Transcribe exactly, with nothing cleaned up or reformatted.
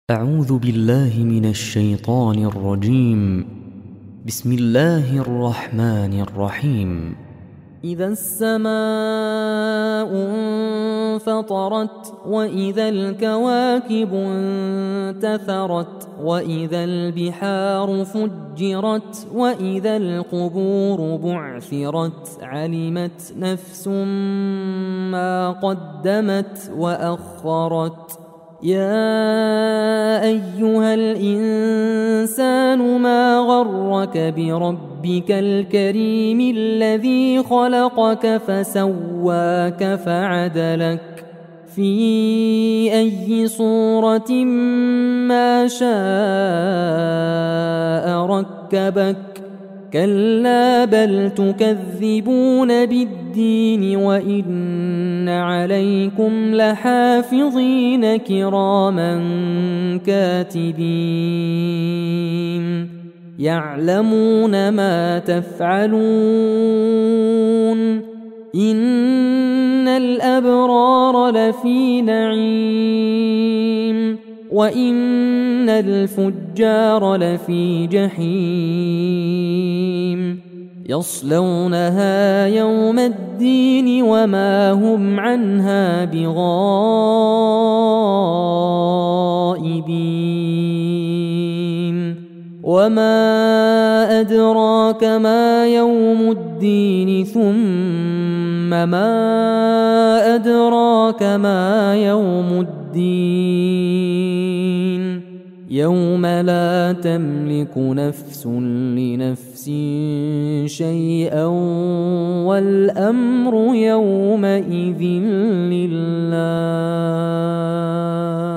أعوذ بالله من الشيطان الرجيم. بسم الله الرحمن الرحيم. إذا السماء انفطرت وإذا الكواكب انتثرت وإذا البحار فجرت وإذا القبور بعثرت علمت نفس ما قدمت وأخرت. يا أيها الإنسان ما غرك بربك الكريم الذي خلقك فسواك فعدلك في أي صورة ما شاء ركبك. كلا بل تكذبون بالدين وإن عليكم لحافظين كراما كاتبين يعلمون ما تفعلون. إن الأبرار لفي نعيم وإن الفجار لفي جحيم يصلونها يوم الدين وما هم عنها بغائبين. وما أدراك ما يوم الدين ثم ما أدراك ما يوم الدين يوم لا تملك نفس لنفس شيئا والأمر يومئذ لله.